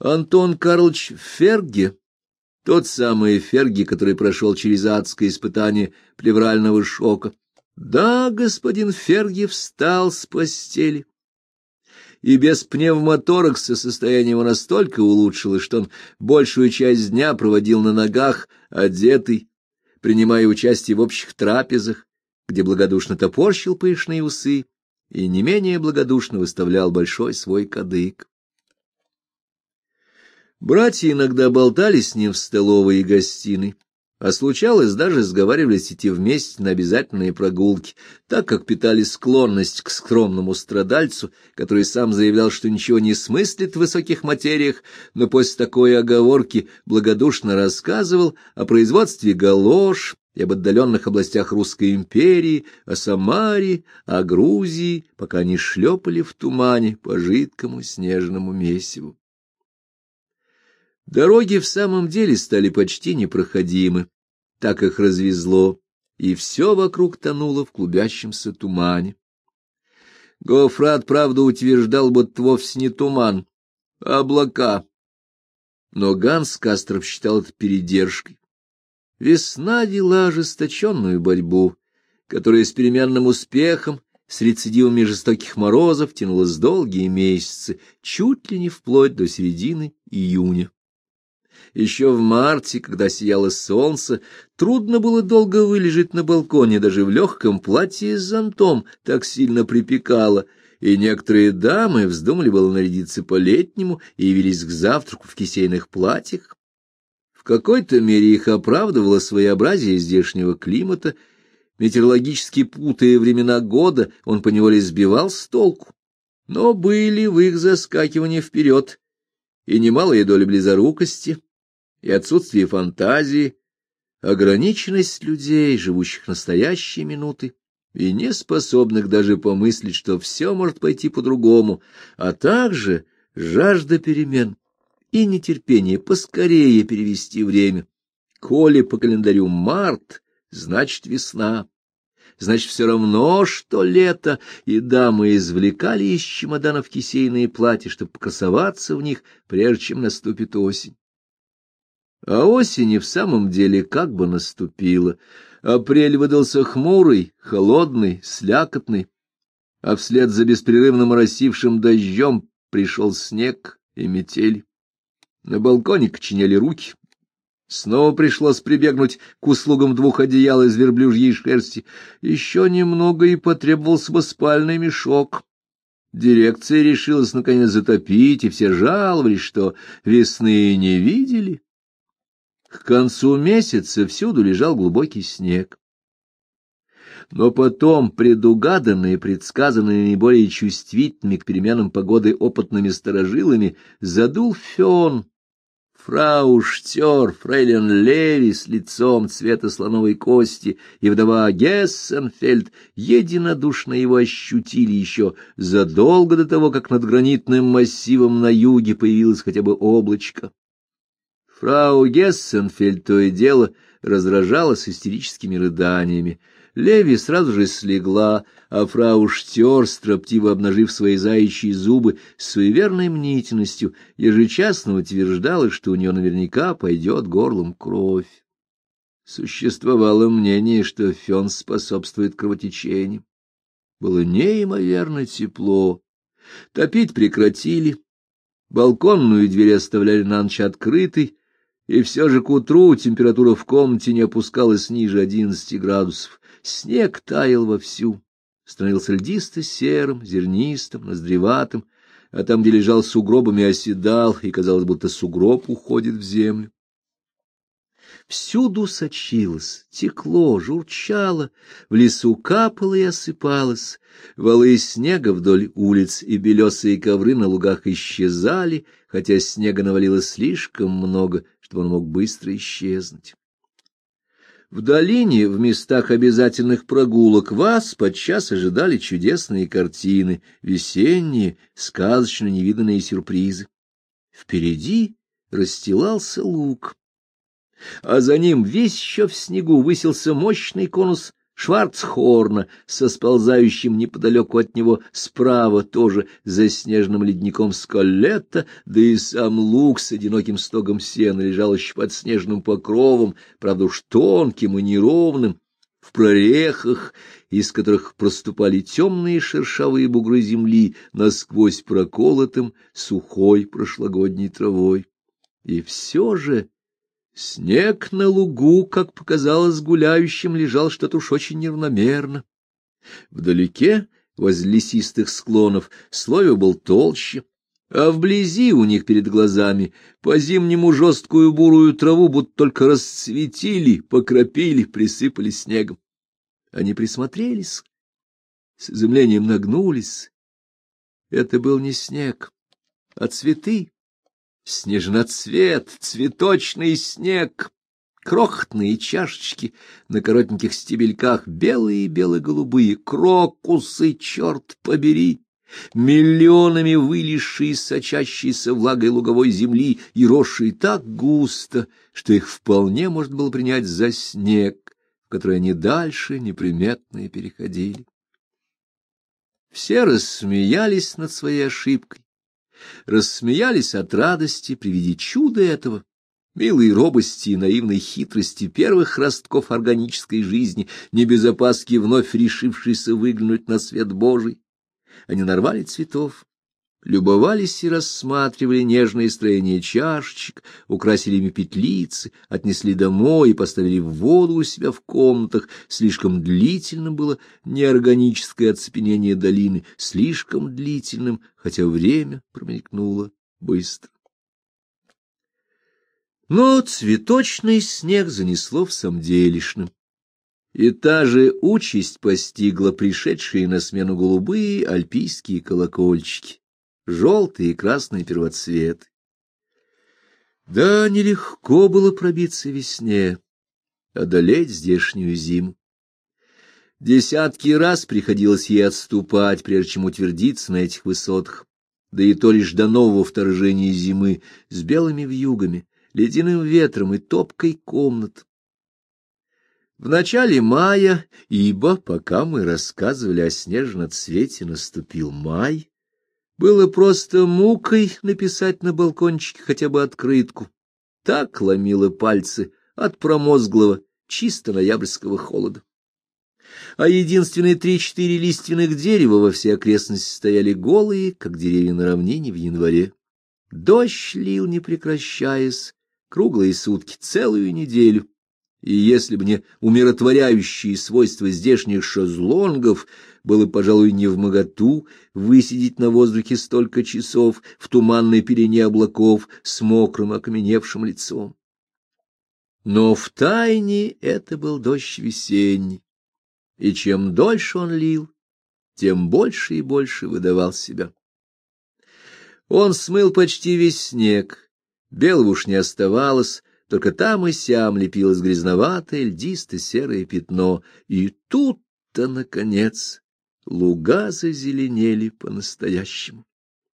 Антон Карлович Ферге, тот самый Ферге, который прошел через адское испытание плеврального шока. Да, господин Ферге встал с постели. И без пневмоторакса состояние его настолько улучшилось, что он большую часть дня проводил на ногах, одетый, принимая участие в общих трапезах, где благодушно топорщил пышные усы и не менее благодушно выставлял большой свой кадык. Братья иногда болтали с ним в столовой и гостиной, а случалось, даже сговаривались идти вместе на обязательные прогулки, так как питали склонность к скромному страдальцу, который сам заявлял, что ничего не смыслит в высоких материях, но после такой оговорки благодушно рассказывал о производстве галош и об отдаленных областях Русской империи, о Самаре, о Грузии, пока они шлепали в тумане по жидкому снежному месиву. Дороги в самом деле стали почти непроходимы, так их развезло, и все вокруг тонуло в клубящемся тумане. Гофрат, правда, утверждал, будто вовсе не туман, а облака. Но Ганс Касторп считал это передержкой. Весна вела ожесточенную борьбу, которая с переменным успехом, с рецидивами жестоких морозов, тянулась долгие месяцы, чуть ли не вплоть до середины июня. Еще в марте, когда сияло солнце, трудно было долго вылежать на балконе, даже в легком платье с зонтом, так сильно припекало, и некоторые дамы вздумали было нарядиться по-летнему и явились к завтраку в кисейных платьях. В какой-то мере их оправдывало своеобразие здешнего климата. Метеорологически путая времена года, он поневоле сбивал с толку, но были в их заскакивании вперед и немалая доля близорукости, и отсутствие фантазии, ограниченность людей, живущих настоящей минуты, и не способных даже помыслить, что все может пойти по-другому, а также жажда перемен и нетерпение поскорее перевести время. Коли по календарю март, значит весна, значит все равно, что лето, и дамы извлекали из чемоданов кисейные платья, чтобы покрасоваться в них, прежде чем наступит осень. А осень и в самом деле как бы наступила. Апрель выдался хмурый, холодный, слякотный, а вслед за беспрерывно моросившим дождем пришел снег и метель. На балконе коченели руки. Снова пришлось прибегнуть к услугам 2 одеял из верблюжьей шерсти. Еще немного, и потребовался бы спальный мешок. Дирекция решилась наконец затопить, и все жаловались, что весны не видели. К концу месяца всюду лежал глубокий снег. Но потом, предугаданные, предсказанные наиболее чувствительными к переменам погоды опытными старожилами, задул фен. Фрау Штер, фрейлин Леви с лицом цвета слоновой кости и вдова Гессенфельд единодушно его ощутили еще задолго до того, как над гранитным массивом на юге появилось хотя бы облачко. Фрау Гессенфельд то и дело разражалась истерическими рыданиями. Леви сразу же слегла, а фрау Штер, строптиво обнажив свои заячьи зубы, с суеверной мнительностью ежечасно утверждала, что у нее наверняка пойдет горлом кровь. Существовало мнение, что фен способствует кровотечениям. Было неимоверно тепло. Топить прекратили, балконную дверь оставляли на ночь открытой, и все же к утру температура в комнате не опускалась ниже 11 градусов. Снег таял вовсю, становился льдисто-серым, зернистым, ноздреватым, а там, где лежал сугробами, оседал, и казалось, будто сугроб уходит в землю. Всюду сочилось, текло, журчало, в лесу капало и осыпалось, валы снега вдоль улиц и белесые ковры на лугах исчезали, хотя снега навалилось слишком много, чтобы он мог быстро исчезнуть. В долине, в местах обязательных прогулок, вас подчас ожидали чудесные картины, весенние, сказочно невиданные сюрпризы. Впереди расстилался луг, а за ним весь еще в снегу высился мощный конус Шварцхорна со сползающим неподалеку от него справа тоже заснеженным ледником Скалетта, да и сам луг с одиноким стогом сена лежал еще под снежным покровом, правда уж тонким и неровным, в прорехах, из которых проступали темные шершавые бугры земли, насквозь проколотым сухой прошлогодней травой. И все же снег на лугу, как показалось гуляющим, лежал что-то уж очень неравномерно. Вдалеке, возле лесистых склонов, слой был толще, а вблизи у них перед глазами по-зимнему жесткую бурую траву будто только расцветили, покропили, присыпали снегом. Они присмотрелись, с изумлением нагнулись. Это был не снег, а цветы. Снежноцвет, цветочный снег, крохотные чашечки на коротеньких стебельках, белые-бело-голубые, крокусы, черт побери, миллионами вылезшие из сочащейся влагой луговой земли и росшие так густо, что их вполне можно было принять за снег, в который они дальше неприметно и переходили. Все рассмеялись над своей ошибкой. Рассмеялись от радости при виде чуда этого, милой робости и наивной хитрости первых ростков органической жизни, не без опаски вновь решившейся выглянуть на свет Божий. Они нарвали цветов, любовались и рассматривали нежное строение чашечек, украсили ими петлицы, отнесли домой и поставили в воду у себя в комнатах. Слишком длительным было неорганическое оцепенение долины, слишком длительным, хотя время промелькнуло быстро. Но цветочный снег занесло в самделишным. И та же участь постигла пришедшие на смену голубые альпийские колокольчики, желтые и красные первоцветы. Да, нелегко было пробиться весне, одолеть здешнюю зиму. Десятки раз приходилось ей отступать, прежде чем утвердиться на этих высотах, да и то лишь до нового вторжения зимы с белыми вьюгами, ледяным ветром и топкой комнат. В начале мая, ибо пока мы рассказывали о снежноцвете, наступил май, было просто мукой написать на балкончике хотя бы открытку. Так ломило пальцы от промозглого, чисто ноябрьского холода. А единственные 3-4 лиственных дерева во всей окрестности стояли голые, как деревья на равнине в январе. Дождь лил, не прекращаясь, круглые сутки, целую неделю. И если бы не умиротворяющие свойства здешних шезлонгов, было, пожалуй, невмоготу высидеть на воздухе столько часов в туманной пелене облаков с мокрым окаменевшим лицом. Но втайне это был дождь весенний, и чем дольше он лил, тем больше и больше выдавал себя. Он смыл почти весь снег, белого уж не оставалось, только там и сям лепилось грязноватое, льдисто-серое пятно, и тут-то, наконец, луга зазеленели по-настоящему.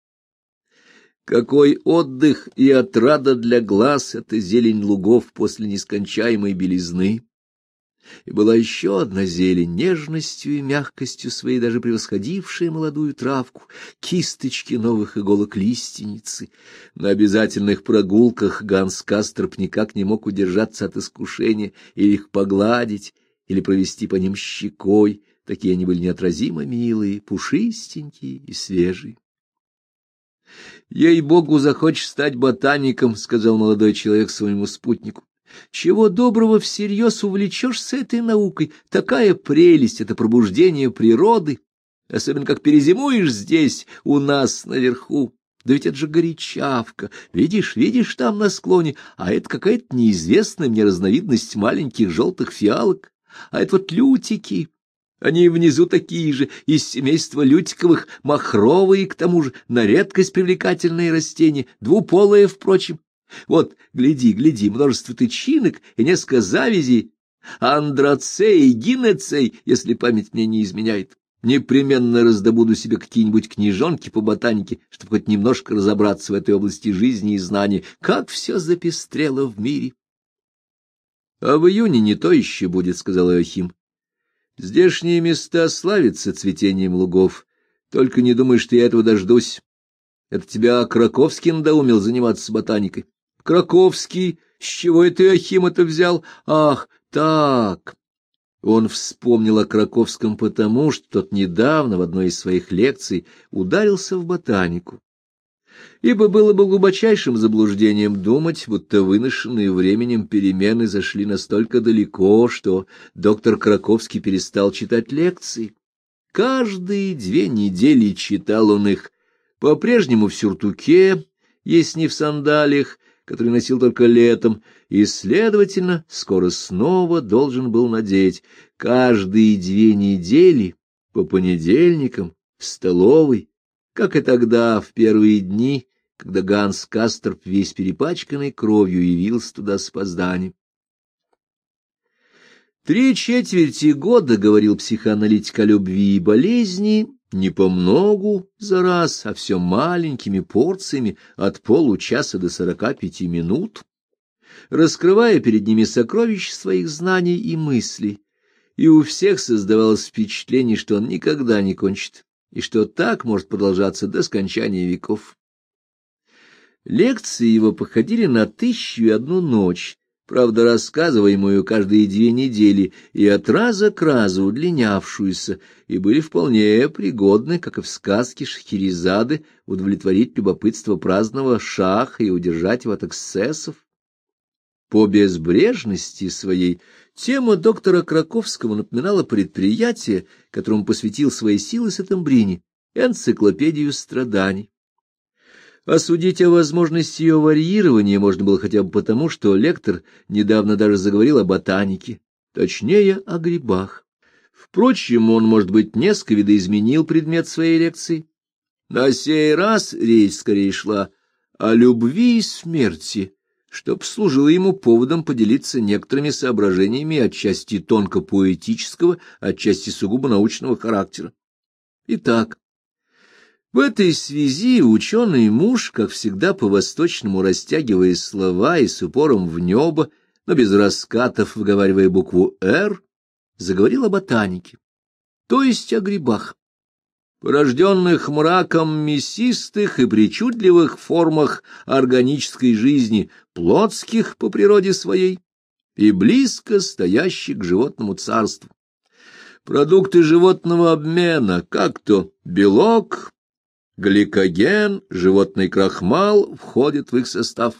Какой отдых и отрада для глаз эта зелень лугов после нескончаемой белизны! И была еще одна зелень, нежностью и мягкостью своей даже превосходившая молодую травку, кисточки новых иголок лиственницы. На обязательных прогулках Ганс Касторп никак не мог удержаться от искушения или их погладить, или провести по ним щекой. Такие они были неотразимо милые, пушистенькие и свежие. «Ей-богу, захочешь стать ботаником», — сказал молодой человек своему спутнику. «Чего доброго всерьез увлечешься этой наукой? Такая прелесть — это пробуждение природы, особенно как перезимуешь здесь, у нас наверху. Да ведь это же горячавка, видишь там на склоне, а это какая-то неизвестная мне разновидность маленьких желтых фиалок, а это вот лютики». Они внизу такие же, из семейства лютиковых, махровые, к тому же, на редкость привлекательные растения, двуполые, впрочем. Вот, гляди, множество тычинок и несколько завязей, андрацей, гинецей, если память мне не изменяет. Непременно раздобуду себе какие-нибудь книжонки по ботанике, чтобы хоть немножко разобраться в этой области жизни и знаний. Как все запестрело в мире! — А в июне не то еще будет, — сказал Иоахим. Здешние места славятся цветением лугов. Только не думай, что я этого дождусь. Это тебя Краковский надоумил заниматься ботаникой. Краковский? С чего это Иоахим это взял? Ах, так. Он вспомнил о Краковском потому, что тот недавно в одной из своих лекций ударился в ботанику. Ибо было бы глубочайшим заблуждением думать, будто выношенные временем перемены зашли настолько далеко, что доктор Краковский перестал читать лекции. Каждые 2 недели читал он их, по-прежнему в сюртуке, если не в сандалиях, который носил только летом, и, следовательно, скоро снова должен был надеть каждые 2 недели по понедельникам в столовой, как и тогда, в первые дни, когда Ганс Касторп, весь перепачканный кровью, явился туда с опозданием. 3/4 года, говорил психоаналитик, о любви и болезни, не помногу за раз, а все маленькими порциями от получаса до 45 минут, раскрывая перед ними сокровища своих знаний и мыслей, и у всех создавалось впечатление, что он никогда не кончит, и что так может продолжаться до скончания веков. Лекции его походили на 1001 ночь, правда, рассказываемую каждые 2 недели и от раза к разу удлинявшуюся, и были вполне пригодны, как и в сказке Шахерезады, удовлетворить любопытство праздного шаха и удержать его от эксцессов. По безбрежности своей тема доктора Краковского напоминала предприятие, которому посвятил свои силы Сеттембрини, энциклопедию страданий. Осудить о возможности ее варьирования можно было хотя бы потому, что лектор недавно даже заговорил о ботанике, точнее, о грибах. Впрочем, он, может быть, несколько видоизменил предмет своей лекции. На сей раз речь скорее шла о любви и смерти, что послужило ему поводом поделиться некоторыми соображениями отчасти тонко поэтического, отчасти сугубо научного характера. Итак, в этой связи ученый муж, как всегда по-восточному растягивая слова и с упором в небо, но без раскатов выговаривая букву «Р», заговорил о ботанике, то есть о грибах, порожденных мраком мясистых и причудливых формах органической жизни, плотских по природе своей и близко стоящих к животному царству. Продукты животного обмена, как то белок, гликоген, животный крахмал входят в их состав.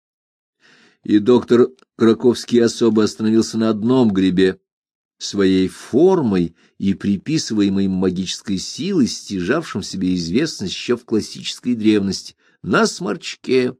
И доктор Краковский особо остановился на одном грибе, своей формой и приписываемой магической силой, стяжавшим себе известность еще в классической древности, на сморчке.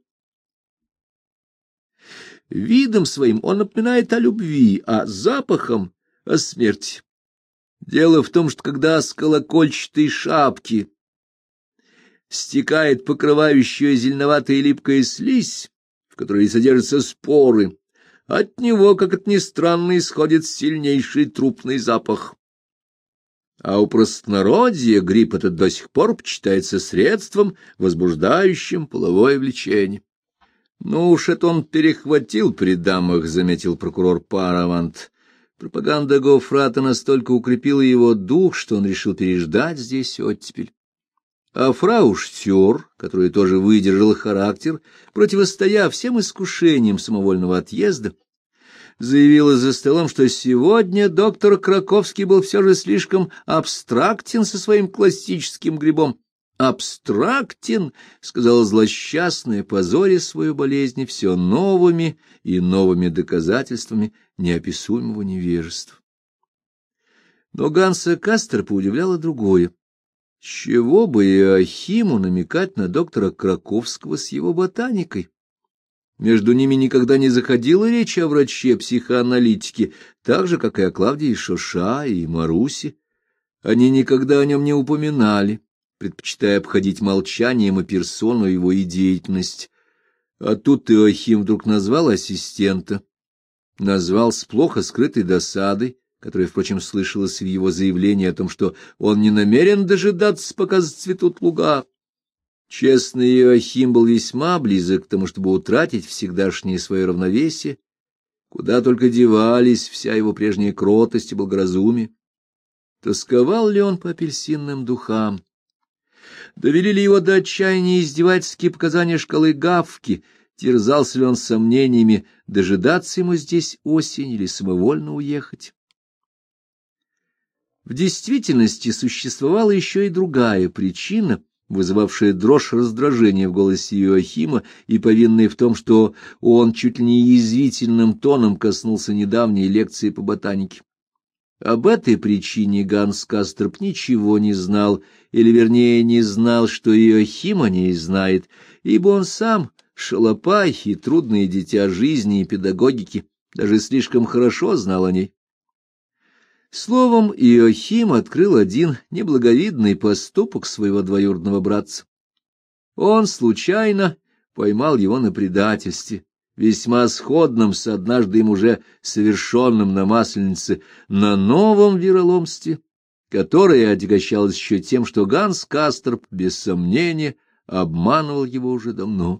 Видом своим он напоминает о любви, а запахом — о смерти. Дело в том, что когда с колокольчатой шапки стекает покрывающая зеленоватая липкая слизь, в которой содержатся споры, от него, как это ни странно, исходит сильнейший трупный запах. А у простонародья гриб этот до сих пор почитается средством, возбуждающим половое влечение. — Ну уж это он перехватил при дамах, — заметил прокурор Паравант. Пропаганда Гофрата настолько укрепила его дух, что он решил переждать здесь оттепель. А фрау Штёр, которая тоже выдержала характер, противостоя всем искушениям самовольного отъезда, заявила за столом, что сегодня доктор Краковский был все же слишком абстрактен со своим классическим грибом. «Абстрактен», — сказала злосчастная, позоря свою болезнь все новыми и новыми доказательствами неописуемого невежества. Но Ганса Касторпа удивляло другое. С чего бы Иоахиму намекать на доктора Краковского с его ботаникой? Между ними никогда не заходила речь о враче-психоаналитике, так же, как и о Клавдии Шоша и Марусе. Они никогда о нем не упоминали, предпочитая обходить молчанием и персону его и деятельность. А тут Иоахим вдруг назвал ассистента, назвал с плохо скрытой досадой, которая, впрочем, слышалась в его заявлении о том, что он не намерен дожидаться, пока зацветут луга. Честный Иоахим был весьма близок к тому, чтобы утратить всегдашнее свое равновесие, куда только девались вся его прежняя кротость и благоразумие. Тосковал ли он по апельсинным духам? Довели ли его до отчаяния издевательские показания шкалы Гафки? Терзался ли он сомнениями, дожидаться ему здесь осень или самовольно уехать? В действительности существовала еще и другая причина, вызывавшая дрожь раздражения в голосе Иоахима и повинная в том, что он чуть ли не язвительным тоном коснулся недавней лекции по ботанике. Об этой причине Ганс Касторп ничего не знал, или, вернее, не знал, что Иоахим о ней знает, ибо он сам, шалопай и трудное дитя жизни и педагогики, даже слишком хорошо знал о ней. Словом, Иоахим открыл один неблаговидный поступок своего двоюродного братца. Он случайно поймал его на предательстве, весьма сходном с однажды им уже совершенным на Масленице, на новом вероломстве, которое отягощалось еще тем, что Ганс Касторп, без сомнения, обманывал его уже давно.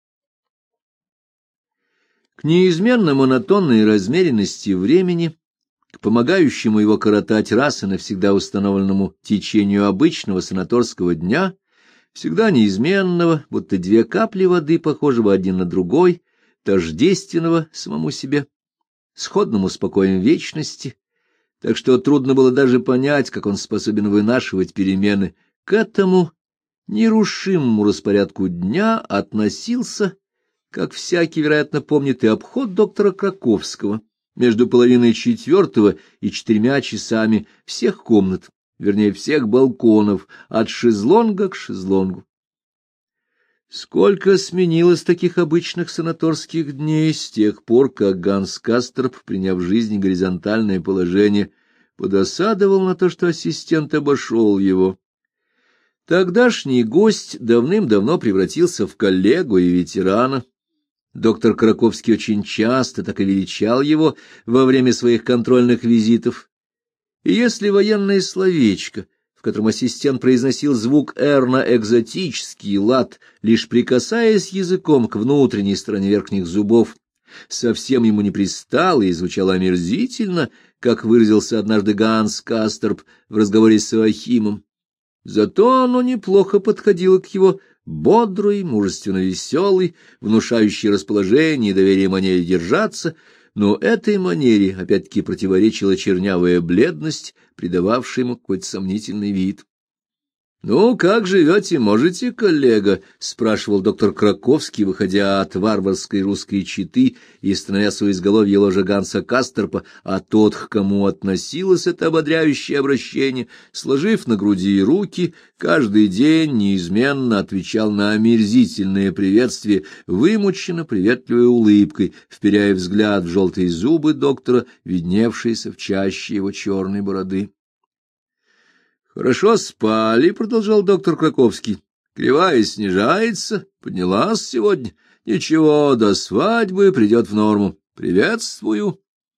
К неизменно монотонной размеренности времени, к помогающему его коротать раз и навсегда установленному течению обычного санаторского дня, всегда неизменного, будто две капли воды, похожего один на другой, тождественного самому себе, сходному с покоем вечности, так что трудно было даже понять, как он способен вынашивать перемены, к этому нерушимому распорядку дня относился, как всякий, вероятно, помнит, и обход доктора Краковского между 3:30 и 4 часами всех комнат, вернее, всех балконов, от шезлонга к шезлонгу. Сколько сменилось таких обычных санаторских дней с тех пор, как Ганс Касторп, приняв в жизни горизонтальное положение, подосадовал на то, что ассистент обошел его. Тогдашний гость давным-давно превратился в коллегу и ветерана. Доктор Краковский очень часто так и величал его во время своих контрольных визитов. И если военное словечко, в котором ассистент произносил звук «р» на экзотический лад, лишь прикасаясь языком к внутренней стороне верхних зубов, совсем ему не пристало и звучало омерзительно, как выразился однажды Ганс Касторп в разговоре с Иоахимом, зато оно неплохо подходило к его бодрой, мужественно-веселой, внушающей расположение и доверие манере держаться, но этой манере опять-таки противоречила чернявая бледность, придававшая ему какой-то сомнительный вид. — Ну, как живете, можете, коллега? — спрашивал доктор Краковский, выходя от варварской русской четы и становясь у изголовья ложа Ганса Касторпа, а тот, к кому относилось это ободряющее обращение, сложив на груди руки, каждый день неизменно отвечал на омерзительное приветствие вымученно приветливой улыбкой, вперяя взгляд в желтые зубы доктора, видневшиеся в чаще его черной бороды. — Хорошо спали, — продолжал доктор Краковский. — Кривая снижается, поднялась сегодня. Ничего, до свадьбы придет в норму. Приветствую.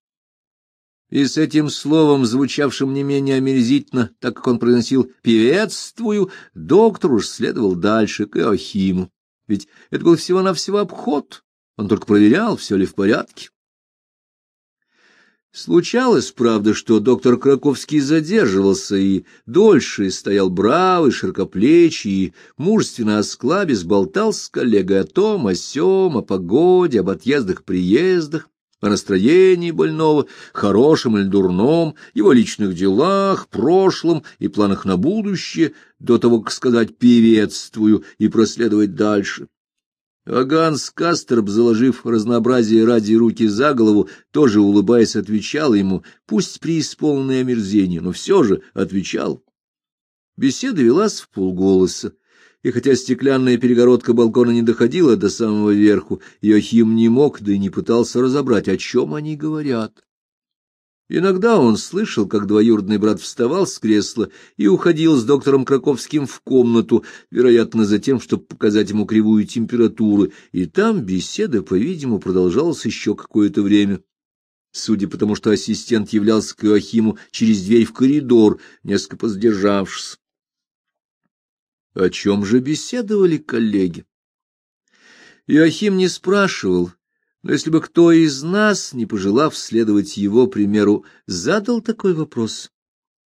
И с этим словом, звучавшим не менее омерзительно, так как он произносил «приветствую», доктор уж следовал дальше, к Иоахиму. Ведь это был всего-навсего обход, он только проверял, все ли в порядке. Случалось, правда, что доктор Краковский задерживался и дольше стоял бравый, широкоплечий и, мужественно осклабясь, болтал с коллегой о том, о сём, о погоде, об отъездах-приездах, о настроении больного, хорошем или дурном, его личных делах, прошлом и планах на будущее, до того, как сказать «приветствую» и проследовать дальше. А Ганс Касторп, заложив разнообразие ради руки за голову, тоже, улыбаясь, отвечал ему, пусть преисполненное омерзение, но все же отвечал. Беседа велась вполголоса, и хотя стеклянная перегородка балкона не доходила до самого верху, Иоахим не мог, да и не пытался разобрать, о чем они говорят. Иногда он слышал, как двоюродный брат вставал с кресла и уходил с доктором Краковским в комнату, вероятно, за тем, чтобы показать ему кривую температуру, и там беседа, по-видимому, продолжалась еще какое-то время. Судя по тому, что ассистент являлся к Иоахиму через дверь в коридор, несколько поздержавшись. О чем же беседовали коллеги? Иоахим не спрашивал. Но если бы кто из нас, не пожелав следовать его примеру, задал такой вопрос,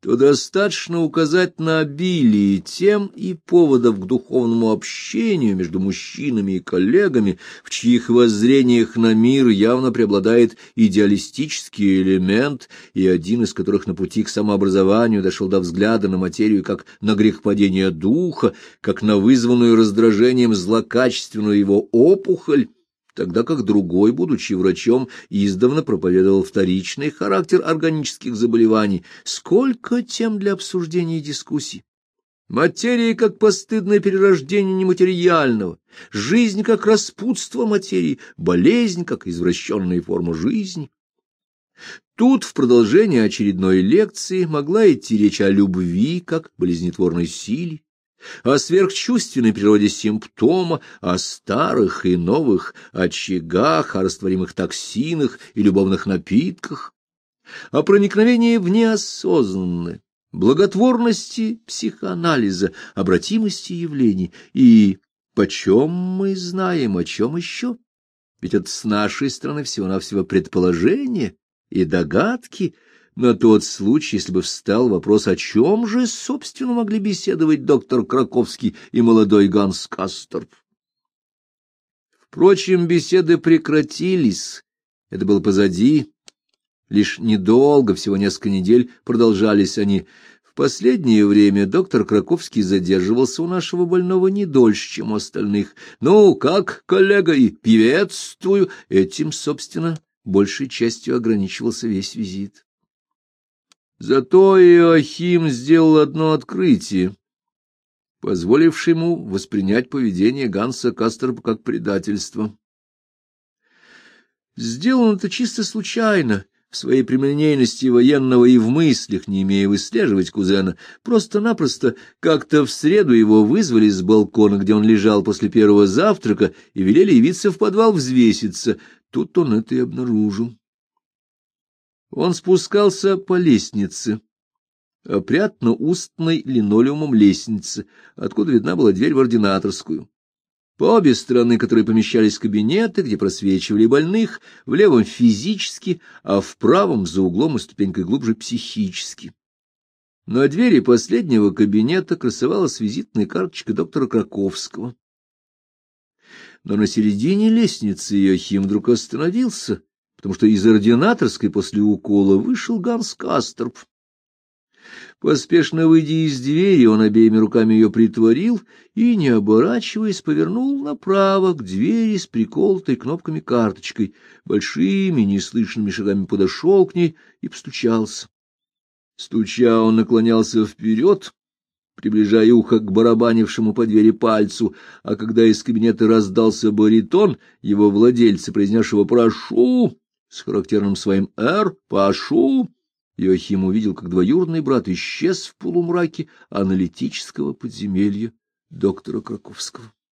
то достаточно указать на обилие тем и поводов к духовному общению между мужчинами и коллегами, в чьих воззрениях на мир явно преобладает идеалистический элемент, и один из которых на пути к самообразованию дошел до взгляда на материю как на грехопадение духа, как на вызванную раздражением злокачественную его опухоль, тогда как другой, будучи врачом, издавна проповедовал вторичный характер органических заболеваний. Сколько тем для обсуждений и дискуссий! Материя как постыдное перерождение нематериального, жизнь как распутство материи, болезнь как извращенная форма жизни. Тут в продолжение очередной лекции могла идти речь о любви как болезнетворной силе, о сверхчувственной природе симптома, о старых и новых очагах, о растворимых токсинах и любовных напитках, о проникновении в неосознанное, благотворности психоанализа, обратимости явлений. И почем мы знаем, о чем еще? Ведь это с нашей стороны всего-навсего предположение и догадки, на тот случай, если бы встал вопрос, о чем же, собственно, могли беседовать доктор Краковский и молодой Ганс Касторп. Впрочем, беседы прекратились, это было позади, лишь недолго, всего несколько недель, продолжались они. В последнее время доктор Краковский задерживался у нашего больного не дольше, чем у остальных. «Ну, как, коллега, и приветствую!» Этим, собственно, большей частью ограничивался весь визит. Зато Иоахим сделал одно открытие, позволившее ему воспринять поведение Ганса Касторпа как предательство. Сделано это чисто случайно, в своей прямолинейности военного и в мыслях, не имея выслеживать кузена. Просто-напросто как-то в среду его вызвали с балкона, где он лежал после первого завтрака, и велели явиться в подвал взвеситься. Тут он это и обнаружил. Он спускался по лестнице, опрятно-устной линолеумом лестнице, откуда видна была дверь в ординаторскую. По обе стороны, которые помещались кабинеты, где просвечивали больных, в левом физически, а в правом за углом и ступенькой глубже психически. На двери последнего кабинета красовалась визитная карточка доктора Краковского. Но на середине лестницы Иоахим вдруг остановился, потому что из ординаторской после укола вышел Ганс Касторп. Поспешно выйдя из двери, он обеими руками ее притворил и, не оборачиваясь, повернул направо к двери с приколотой кнопками карточкой, большими неслышными шагами подошел к ней и постучался. Стуча, он наклонялся вперед, приближая ухо к барабанившему по двери пальцу, а когда из кабинета раздался баритон, его владельца, произнесшего «прошу», с характерным своим «р», «пошу», Иоахим увидел, как двоюродный брат исчез в полумраке аналитического подземелья доктора Краковского.